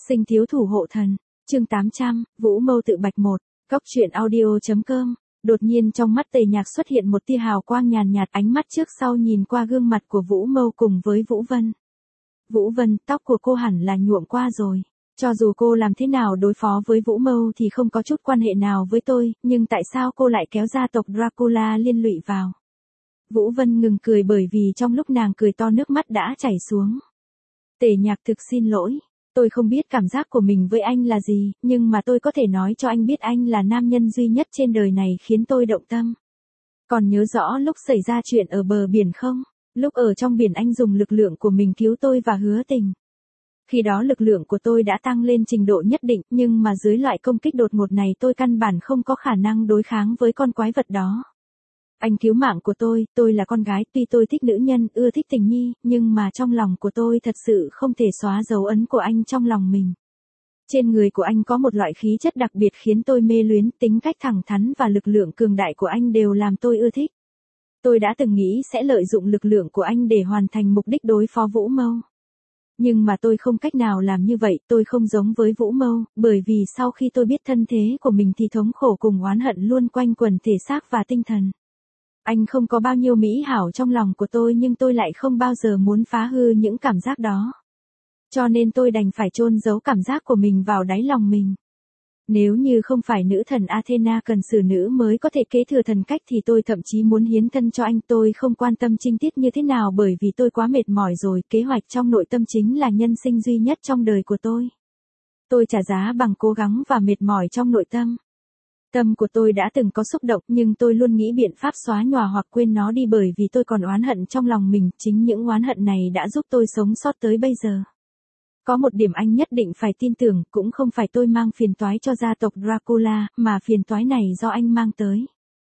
Sinh thiếu thủ hộ thần, chương 800, Vũ Mâu tự bạch một, góc truyện audio.com. Đột nhiên trong mắt Tề Nhạc xuất hiện một tia hào quang nhàn nhạt, ánh mắt trước sau nhìn qua gương mặt của Vũ Mâu cùng với Vũ Vân. Vũ Vân, tóc của cô hẳn là nhuộm qua rồi. Cho dù cô làm thế nào đối phó với Vũ Mâu thì không có chút quan hệ nào với tôi, nhưng tại sao cô lại kéo gia tộc Dracula liên lụy vào? Vũ Vân ngừng cười bởi vì trong lúc nàng cười to nước mắt đã chảy xuống. Tề Nhạc thực xin lỗi. Tôi không biết cảm giác của mình với anh là gì, nhưng mà tôi có thể nói cho anh biết anh là nam nhân duy nhất trên đời này khiến tôi động tâm. Còn nhớ rõ lúc xảy ra chuyện ở bờ biển không? Lúc ở trong biển anh dùng lực lượng của mình cứu tôi và hứa tình. Khi đó lực lượng của tôi đã tăng lên trình độ nhất định, nhưng mà dưới loại công kích đột ngột này tôi căn bản không có khả năng đối kháng với con quái vật đó. Anh cứu mạng của tôi là con gái, tuy tôi thích nữ nhân, ưa thích tình nhi, nhưng mà trong lòng của tôi thật sự không thể xóa dấu ấn của anh trong lòng mình. Trên người của anh có một loại khí chất đặc biệt khiến tôi mê luyến, tính cách thẳng thắn và lực lượng cường đại của anh đều làm tôi ưa thích. Tôi đã từng nghĩ sẽ lợi dụng lực lượng của anh để hoàn thành mục đích đối phó Vũ Mâu. Nhưng mà tôi không cách nào làm như vậy, tôi không giống với Vũ Mâu, bởi vì sau khi tôi biết thân thế của mình thì thống khổ cùng oán hận luôn quanh quẩn thể xác và tinh thần. Anh không có bao nhiêu mỹ hảo trong lòng của tôi nhưng tôi lại không bao giờ muốn phá hư những cảm giác đó. Cho nên tôi đành phải chôn giấu cảm giác của mình vào đáy lòng mình. Nếu như không phải nữ thần Athena cần xử nữ mới có thể kế thừa thần cách thì tôi thậm chí muốn hiến thân cho anh. Tôi không quan tâm trinh tiết như thế nào bởi vì tôi quá mệt mỏi rồi. Kế hoạch trong nội tâm chính là nhân sinh duy nhất trong đời của tôi. Tôi trả giá bằng cố gắng và mệt mỏi trong nội tâm. Tâm của tôi đã từng có xúc động nhưng tôi luôn nghĩ biện pháp xóa nhòa hoặc quên nó đi bởi vì tôi còn oán hận trong lòng mình. Chính những oán hận này đã giúp tôi sống sót tới bây giờ. Có một điểm anh nhất định phải tin tưởng, cũng không phải tôi mang phiền toái cho gia tộc Dracula, mà phiền toái này do anh mang tới.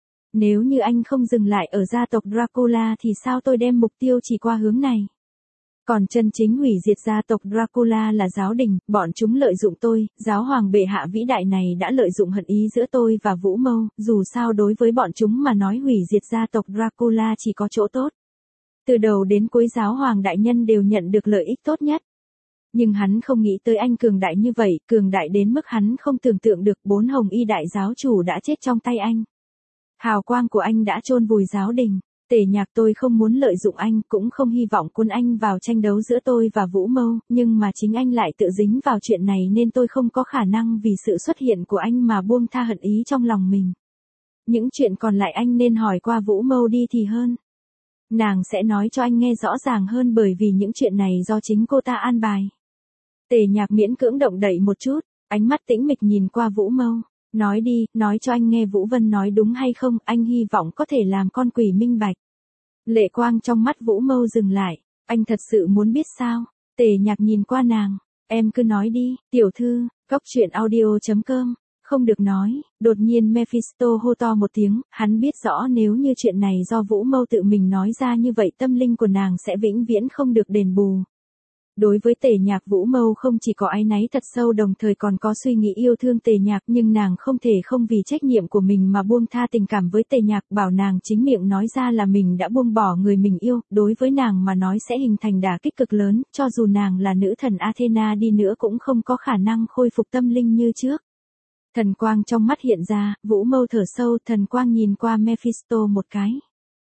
Nếu như anh không dừng lại ở gia tộc Dracula thì sao tôi đem mục tiêu chỉ qua hướng này? Còn chân chính hủy diệt gia tộc Dracula là giáo đình, bọn chúng lợi dụng tôi, giáo hoàng bệ hạ vĩ đại này đã lợi dụng hận ý giữa tôi và Vũ Mâu, dù sao đối với bọn chúng mà nói hủy diệt gia tộc Dracula chỉ có chỗ tốt. Từ đầu đến cuối giáo hoàng đại nhân đều nhận được lợi ích tốt nhất. Nhưng hắn không nghĩ tới anh cường đại như vậy, cường đại đến mức hắn không tưởng tượng được 4 hồng y đại giáo chủ đã chết trong tay anh. Hào quang của anh đã chôn vùi giáo đình. Tề Nhạc, tôi không muốn lợi dụng anh, cũng không hy vọng cuốn anh vào tranh đấu giữa tôi và Vũ Mâu, nhưng mà chính anh lại tự dính vào chuyện này nên tôi không có khả năng vì sự xuất hiện của anh mà buông tha hận ý trong lòng mình. Những chuyện còn lại anh nên hỏi qua Vũ Mâu đi thì hơn. Nàng sẽ nói cho anh nghe rõ ràng hơn bởi vì những chuyện này do chính cô ta an bài. Tề Nhạc miễn cưỡng động đậy một chút, ánh mắt tĩnh mịch nhìn qua Vũ Mâu. Nói đi, nói cho anh nghe Vũ Vân nói đúng hay không, anh hy vọng có thể làm con quỷ minh bạch. Lệ quang trong mắt Vũ Mâu dừng lại, anh thật sự muốn biết sao? Tề Nhạc nhìn qua nàng, em cứ nói đi, tiểu thư, góc truyện audio.com, không được nói. Đột nhiên Mephisto hô to một tiếng, hắn biết rõ nếu như chuyện này do Vũ Mâu tự mình nói ra như vậy tâm linh của nàng sẽ vĩnh viễn không được đền bù. Đối với Tề Nhạc, Vũ Mâu không chỉ có áy náy thật sâu đồng thời còn có suy nghĩ yêu thương Tề Nhạc, nhưng nàng không thể không vì trách nhiệm của mình mà buông tha tình cảm với Tề Nhạc, bảo nàng chính miệng nói ra là mình đã buông bỏ người mình yêu, đối với nàng mà nói sẽ hình thành đả kích cực lớn, cho dù nàng là nữ thần Athena đi nữa cũng không có khả năng khôi phục tâm linh như trước. Thần quang trong mắt hiện ra, Vũ Mâu thở sâu, thần quang nhìn qua Mephisto một cái.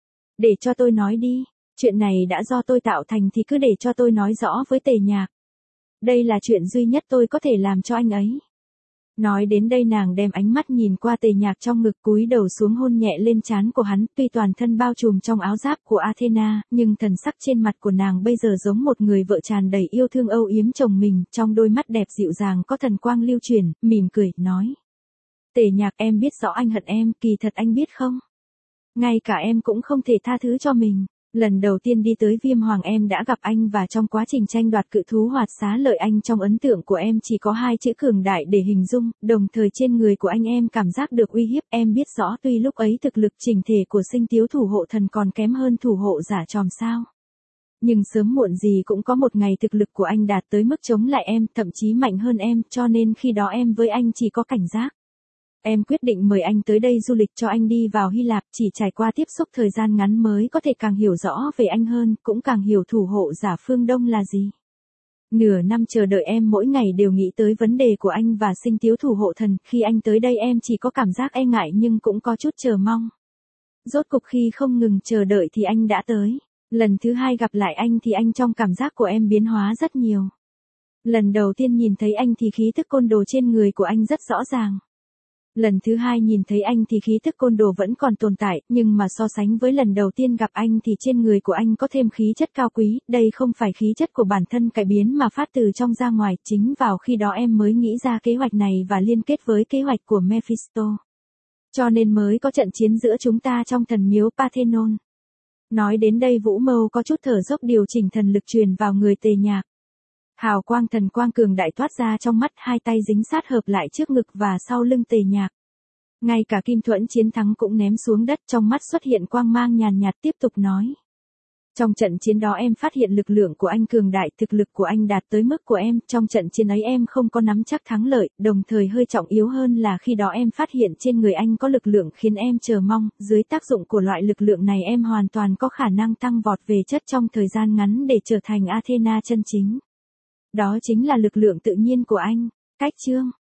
Để cho tôi nói đi. Chuyện này đã do tôi tạo thành thì cứ để cho tôi nói rõ với Tề Nhạc. Đây là chuyện duy nhất tôi có thể làm cho anh ấy. Nói đến đây nàng đem ánh mắt nhìn qua Tề Nhạc trong ngực, cúi đầu xuống hôn nhẹ lên trán của hắn. Tuy toàn thân bao trùm trong áo giáp của Athena, nhưng thần sắc trên mặt của nàng bây giờ giống một người vợ tràn đầy yêu thương âu yếm chồng mình. Trong đôi mắt đẹp dịu dàng có thần quang lưu chuyển, mỉm cười, nói. Tề Nhạc, em biết rõ anh hận em, kỳ thật anh biết không? Ngay cả em cũng không thể tha thứ cho mình. Lần đầu tiên đi tới Viêm Hoàng em đã gặp anh và trong quá trình tranh đoạt cự thú hoạt xá lợi anh trong ấn tượng của em chỉ có 2 chữ cường đại để hình dung, đồng thời trên người của anh em cảm giác được uy hiếp. Em biết rõ tuy lúc ấy thực lực chỉnh thể của sinh thiếu thủ hộ thần còn kém hơn thủ hộ giả tròm sao. Nhưng sớm muộn gì cũng có một ngày thực lực của anh đạt tới mức chống lại em, thậm chí mạnh hơn em, cho nên khi đó em với anh chỉ có cảnh giác. Em quyết định mời anh tới đây du lịch cho anh đi vào Hy Lạp, chỉ trải qua tiếp xúc thời gian ngắn mới có thể càng hiểu rõ về anh hơn, cũng càng hiểu thủ hộ giả phương Đông là gì. Nửa năm chờ đợi em mỗi ngày đều nghĩ tới vấn đề của anh và Sinh Tiếu thủ hộ thần, khi anh tới đây em chỉ có cảm giác e ngại nhưng cũng có chút chờ mong. Rốt cục khi không ngừng chờ đợi thì anh đã tới. Lần thứ hai gặp lại anh thì anh trong cảm giác của em biến hóa rất nhiều. Lần đầu tiên nhìn thấy anh thì khí thức côn đồ trên người của anh rất rõ ràng. Lần thứ hai nhìn thấy anh thì khí thức côn đồ vẫn còn tồn tại, nhưng mà so sánh với lần đầu tiên gặp anh thì trên người của anh có thêm khí chất cao quý, đây không phải khí chất của bản thân cải biến mà phát từ trong ra ngoài, chính vào khi đó em mới nghĩ ra kế hoạch này và liên kết với kế hoạch của Mephisto. Cho nên mới có trận chiến giữa chúng ta trong thần miếu Parthenon. Nói đến đây Vũ Mâu có chút thở dốc điều chỉnh thần lực truyền vào người Tề Nhạc. Hào quang thần quang cường đại toát ra trong mắt, hai tay dính sát hợp lại trước ngực và sau lưng Tề Nhạc. Ngay cả Kim Thuẫn chiến thắng cũng ném xuống đất, trong mắt xuất hiện quang mang nhàn nhạt tiếp tục nói. Trong trận chiến đó em phát hiện lực lượng của anh cường đại, thực lực của anh đạt tới mức của em, trong trận chiến ấy em không có nắm chắc thắng lợi, đồng thời hơi trọng yếu hơn là khi đó em phát hiện trên người anh có lực lượng khiến em chờ mong, dưới tác dụng của loại lực lượng này em hoàn toàn có khả năng tăng vọt về chất trong thời gian ngắn để trở thành Athena chân chính. Đó chính là lực lượng tự nhiên của anh. Cách chương